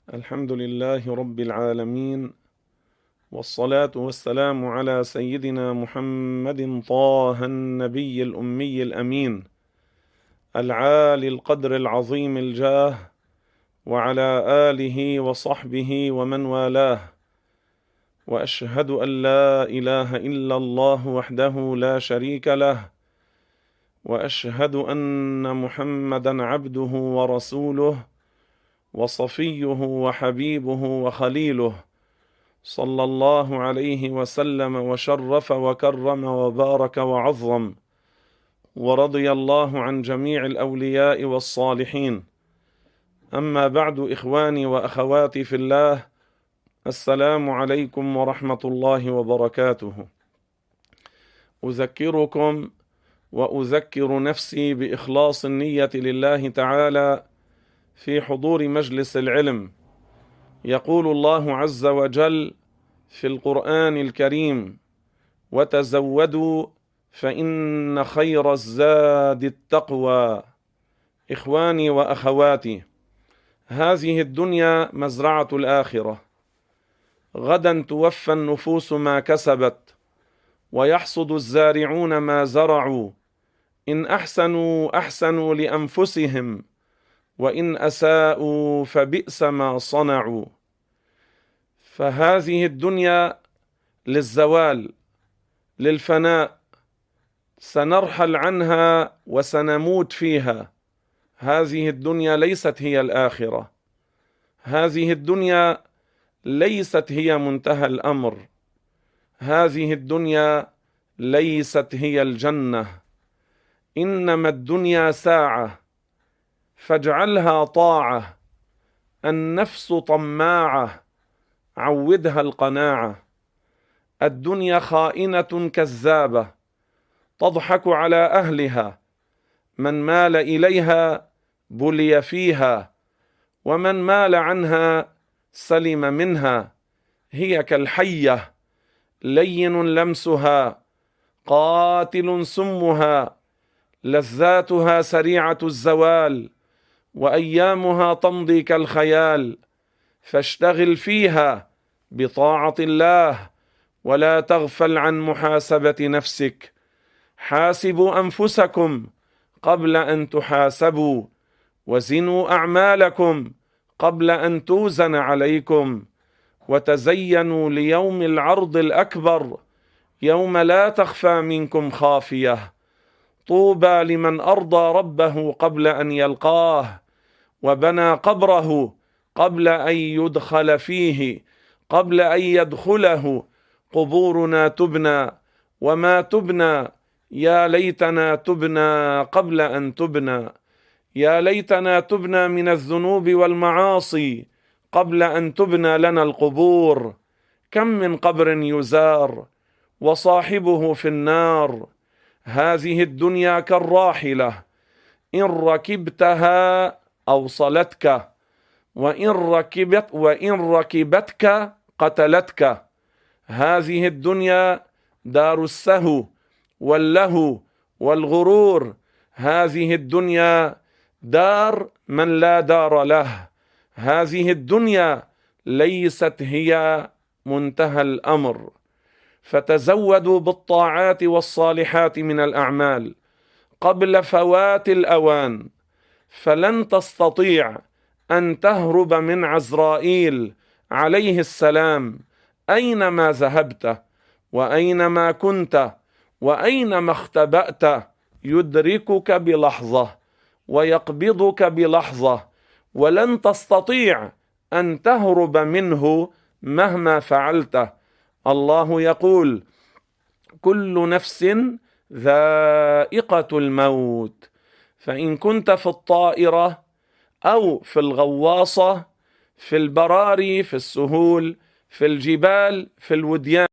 الحمد لله رب العالمين، والصلاة والسلام على سيدنا محمد طه النبي الأمي الأمين العالي القدر العظيم الجاه، وعلى آله وصحبه ومن والاه. وأشهد أن لا إله إلا الله وحده لا شريك له، وأشهد أن محمدا عبده ورسوله وصفيه وحبيبه وخليله، صلى الله عليه وسلم وشرف وكرم وبارك وعظم، ورضي الله عن جميع الأولياء والصالحين. أما بعد، إخواني وأخواتي في الله، السلام عليكم ورحمة الله وبركاته. أذكركم وأذكر نفسي بإخلاص النية لله تعالى في حضور مجلس العلم. يقول الله عز وجل في القرآن الكريم: وتزودوا فإن خير الزاد التقوى. إخواني وأخواتي، هذه الدنيا مزرعة الآخرة. غدا توفى النفوس ما كسبت، ويحصد الزارعون ما زرعوا. إن أحسنوا أحسنوا لأنفسهم، وإن أساءوا فبئس ما صنعوا. فهذه الدنيا للزوال، للفناء، سنرحل عنها وسنموت فيها. هذه الدنيا ليست هي الآخرة، هذه الدنيا ليست هي منتهى الأمر، هذه الدنيا ليست هي الجنة. إنما الدنيا ساعة، فاجعلها طاعة. النفس طماعة، عودها القناعة. الدنيا خائنة كذابة، تضحك على أهلها. من مال إليها بلي فيها، ومن مال عنها سلم منها. هي كالحية، لين لمسها، قاتل سمها. لذاتها سريعة الزوال، وأيامها تمضي كالخيال. فاشتغل فيها بطاعة الله، ولا تغفل عن محاسبة نفسك. حاسبوا أنفسكم قبل أن تحاسبوا، وزنوا أعمالكم قبل أن توزن عليكم. وتزينوا ليوم العرض الأكبر، يوم لا تخفى منكم خافية. طوبى لمن أرضى ربه قبل أن يلقاه، وبنى قبره قبل أن يدخل فيه، قبل أن يدخله. قبورنا تبنى وما تبنى، يا ليتنا تبنى قبل أن تبنى. يا ليتنا تبنى من الذنوب والمعاصي قبل أن تبنى لنا القبور. كم من قبر يزار وصاحبه في النار. هذه الدنيا كالراحلة، إن ركبتها أوصلتك، وإن ركبتك قتلتك. هذه الدنيا دار السهو واللهو والغرور. هذه الدنيا دار من لا دار له. هذه الدنيا ليست هي منتهى الأمر. فتزودوا بالطاعات والصالحات من الأعمال قبل فوات الأوان، فلن تستطيع أن تهرب من عزرائيل عليه السلام. أينما ذهبت، وأينما كنت، وأينما اختبأت، يدركك بلحظة ويقبضك بلحظة، ولن تستطيع أن تهرب منه مهما فعلت. الله يقول: كل نفس ذائقة الموت. فإن كنت في الطائرة أو في الغواصة، في البراري، في السهول، في الجبال، في الوديان،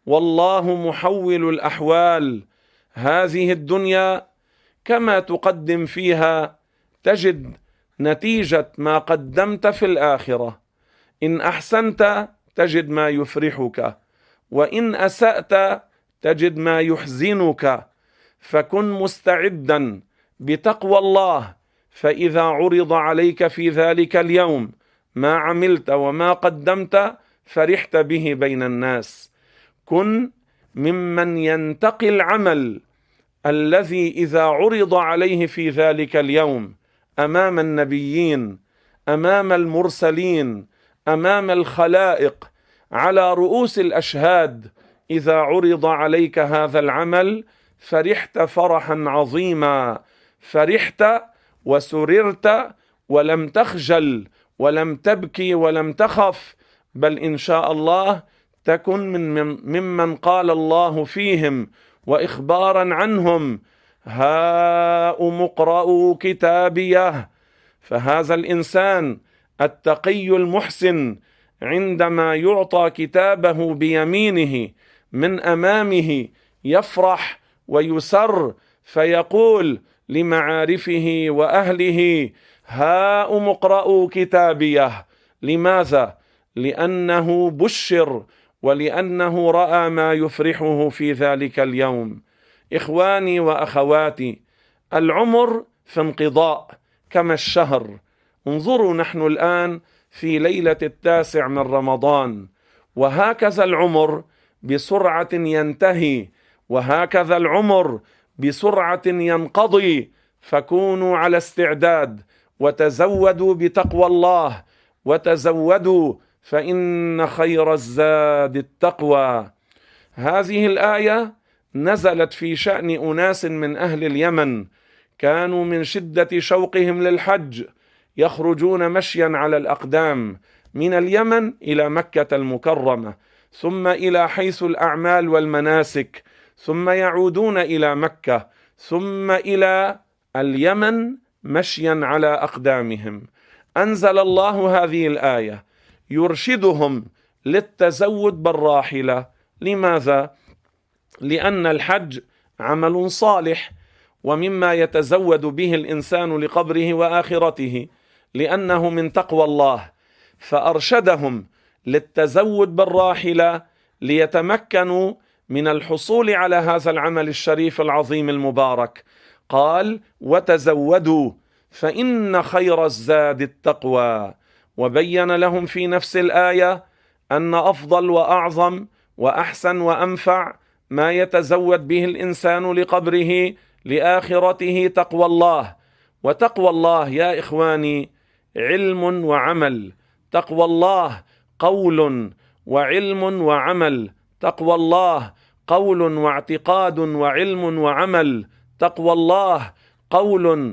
والله محول الأحوال. هذه الدنيا كما تقدم فيها تجد نتيجة ما قدمت في الآخرة. إن أحسنت تجد ما يفرحك، وإن أسأت تجد ما يحزنك. فكن مستعدا بتقوى الله، فإذا عرض عليك في ذلك اليوم ما عملت وما قدمت فرحت به بين الناس. كن ممن ينتقي العمل الذي إذا عرض عليه في ذلك اليوم أمام النبيين، أمام المرسلين، أمام الخلائق، على رؤوس الأشهاد، إذا عرض عليك هذا العمل فرحت فرحا عظيما، فرحت وسررت ولم تخجل ولم تبكي ولم تخف، بل إن شاء الله تكن ممن قال الله فيهم وإخبارا عنهم: هاؤم اقرءوا كتابيه. فهذا الإنسان التقي المحسن عندما يعطى كتابه بيمينه من أمامه يفرح ويسر، فيقول لمعارفه وأهله: هاؤم اقرءوا كتابيه. لماذا؟ لأنه بشر ولأنه رأى ما يفرحه في ذلك اليوم. إخواني وأخواتي، العمر في انقضاء كما الشهر. انظروا، نحن الآن في ليلة 9 من رمضان، وهكذا العمر بسرعة ينتهي، وهكذا العمر بسرعة ينقضي. فكونوا على استعداد، وتزودوا بتقوى الله، وتزودوا فإن خير الزاد التقوى. هذه الآية نزلت في شأن أناس من أهل اليمن، كانوا من شدة شوقهم للحج يخرجون مشيا على الأقدام من اليمن إلى مكة المكرمة، ثم إلى حيث الأعمال والمناسك، ثم يعودون إلى مكة، ثم إلى اليمن مشيا على أقدامهم. أنزل الله هذه الآية يرشدهم للتزود بالراحلة. لماذا؟ لأن الحج عمل صالح، ومما يتزود به الإنسان لقبره وآخرته، لأنه من تقوى الله. فأرشدهم للتزود بالراحلة ليتمكنوا من الحصول على هذا العمل الشريف العظيم المبارك. قال: وتزودوا فإن خير الزاد التقوى. وبين لهم في نفس الآية أن أفضل وأعظم وأحسن وأنفع ما يتزود به الإنسان لقبره لآخرته تقوى الله. وتقوى الله يا إخواني علم وعمل، تقوى الله قول وعلم وعمل، تقوى الله قول واعتقاد وعلم وعمل، تقوى الله قول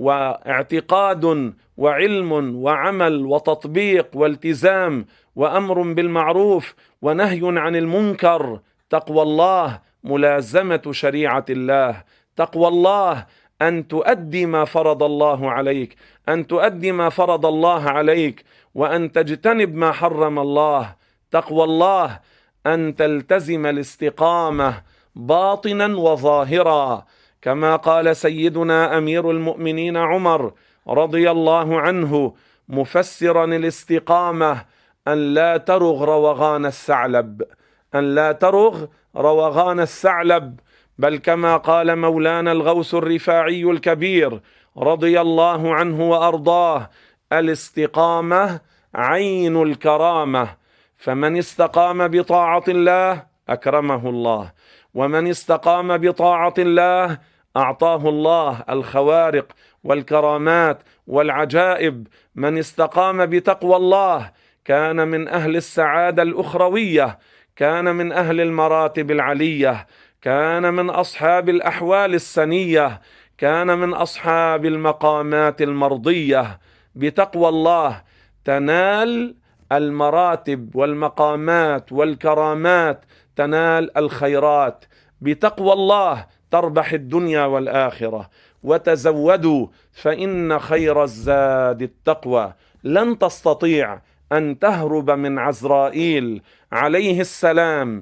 واعتقاد وعلم وعمل وتطبيق والتزام وأمر بالمعروف ونهي عن المنكر. تقوى الله ملازمة شريعة الله. تقوى الله أن تؤدي ما فرض الله عليك، أن تؤدي ما فرض الله عليك، وأن تجتنب ما حرم الله. تقوى الله أن تلتزم الاستقامة باطنا وظاهرا، كما قال سيدنا أمير المؤمنين عمر رضي الله عنه مفسرا الاستقامة: أن لا ترغ روغان الثعلب، أن لا ترغ روغان الثعلب، بل كما قال مولانا الغوث الرفاعي الكبير رضي الله عنه وأرضاه: الاستقامة عين الكرامة. فمن استقام بطاعة الله أكرمه الله، ومن استقام بطاعة الله أعطاه الله الخوارق والكرامات والعجائب. من استقام بتقوى الله كان من أهل السعادة الأخروية، كان من أهل المراتب العلية، كان من أصحاب الأحوال السنية، كان من أصحاب المقامات المرضية. بتقوى الله تنال المراتب والمقامات والكرامات، تنال الخيرات. بتقوى الله تربح الدنيا والآخرة. وتزودوا فإن خير الزاد التقوى. لن تستطيع أن تهرب من عزرائيل عليه السلام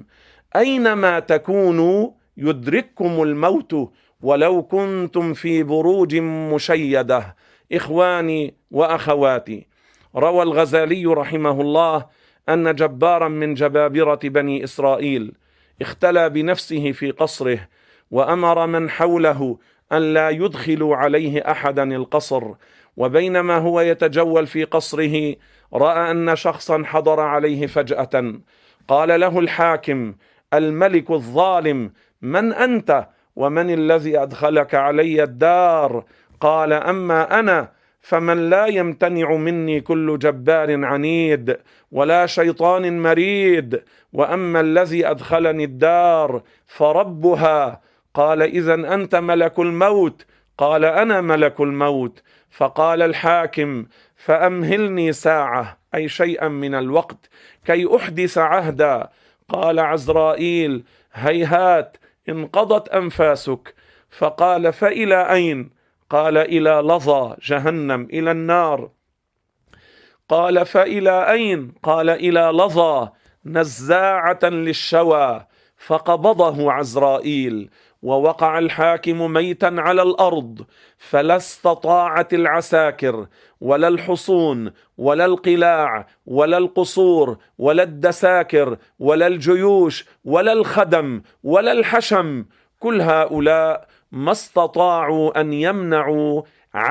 أينما تكونوا يدرككم الموت ولو كنتم في بروج مشيدة. إخواني وأخواتي، روى الغزالي رحمه الله أن جبارا من جبابرة بني إسرائيل اختلى بنفسه في قصره، وأمر من حوله أن لا يدخلوا عليه أحدا القصر، وبينما هو يتجول في قصره رأى أن شخصا حضر عليه فجأة. قال له الحاكم الملك الظالم: من أنت ومن الذي أدخلك علي الدار؟ قال: أما أنا فمن لا يمتنع مني كل جبار عنيد ولا شيطان مريد، وأما الذي أدخلني الدار فربها. قال: إذن أنت ملك الموت؟ قال: أنا ملك الموت. فقال الحاكم: فأمهلني ساعة، أي شيئا من الوقت، كي أحدث عهدا. قال عزرائيل: هيهات، انقضت أنفاسك. فقال: فإلى أين؟ قال: إلى لظى جهنم، إلى النار. قال: فإلى أين؟ قال: إلى لظى نزاعة للشوى. فقبضه عزرائيل، ووقع الحاكم ميتا على الأرض، فلا استطاعت العساكر ولا الحصون ولا القلاع ولا القصور ولا الدساكر ولا الجيوش ولا الخدم ولا الحشم، كل هؤلاء ما استطاعوا أن يمنعوا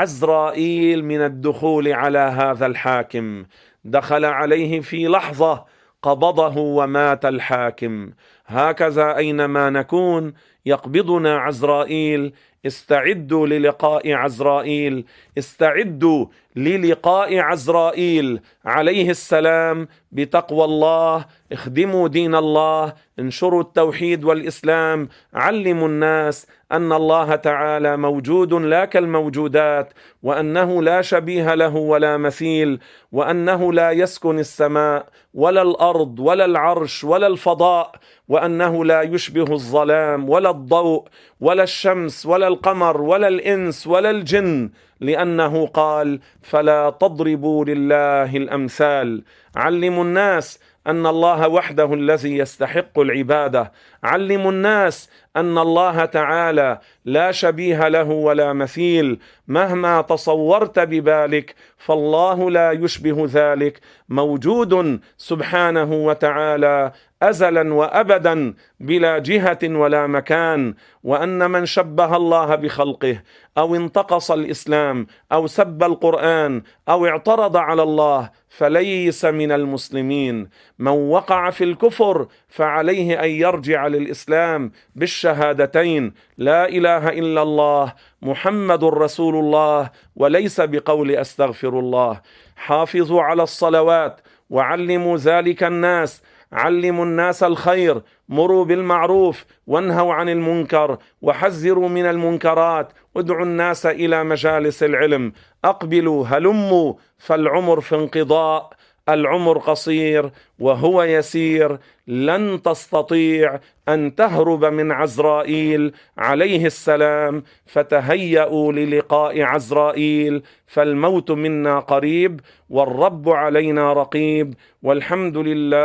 عزرائيل من الدخول على هذا الحاكم. دخل عليه في لحظة، قبضه ومات الحاكم. هكذا أينما نكون يقبضنا عزرائيل. استعدوا للقاء عزرائيل، استعدوا للقاء عزرائيل عليه السلام بتقوى الله. اخدموا دين الله، انشروا التوحيد والإسلام، علموا الناس أن الله تعالى موجود لا كالموجودات، وأنه لا شبيه له ولا مثيل، وأنه لا يسكن السماء ولا الأرض ولا العرش ولا الفضاء، وأنه لا يشبه الظلام ولا الضوء ولا الشمس ولا القمر ولا الإنس ولا الجن، لأنه قال: فلا تضربوا لله الأمثال. علموا الناس أن الله وحده الذي يستحق العبادة. علموا الناس أن الله تعالى لا شبيه له ولا مثيل، مهما تصورت ببالك فالله لا يشبه ذلك، موجود سبحانه وتعالى أزلا وأبدا بلا جهة ولا مكان. وأن من شبه الله بخلقه أو انتقص الإسلام أو سب القرآن أو اعترض على الله فليس من المسلمين. من وقع في الكفر فعليه أن يرجع للإسلام بالشهادتين: لا إله إلا الله محمد رسول الله، وليس بقول أستغفر الله. حافظوا على الصلوات وعلموا ذلك الناس. علموا الناس الخير، مروا بالمعروف وانهوا عن المنكر وحذروا من المنكرات، ادعوا الناس إلى مجالس العلم. أقبلوا هلموا، فالعمر في انقضاء، العمر قصير وهو يسير. لن تستطيع أن تهرب من عزرائيل عليه السلام، فتهيأوا للقاء عزرائيل، فالموت منا قريب والرب علينا رقيب. والحمد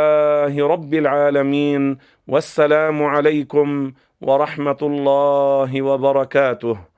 لله رب العالمين، والسلام عليكم ورحمة الله وبركاته.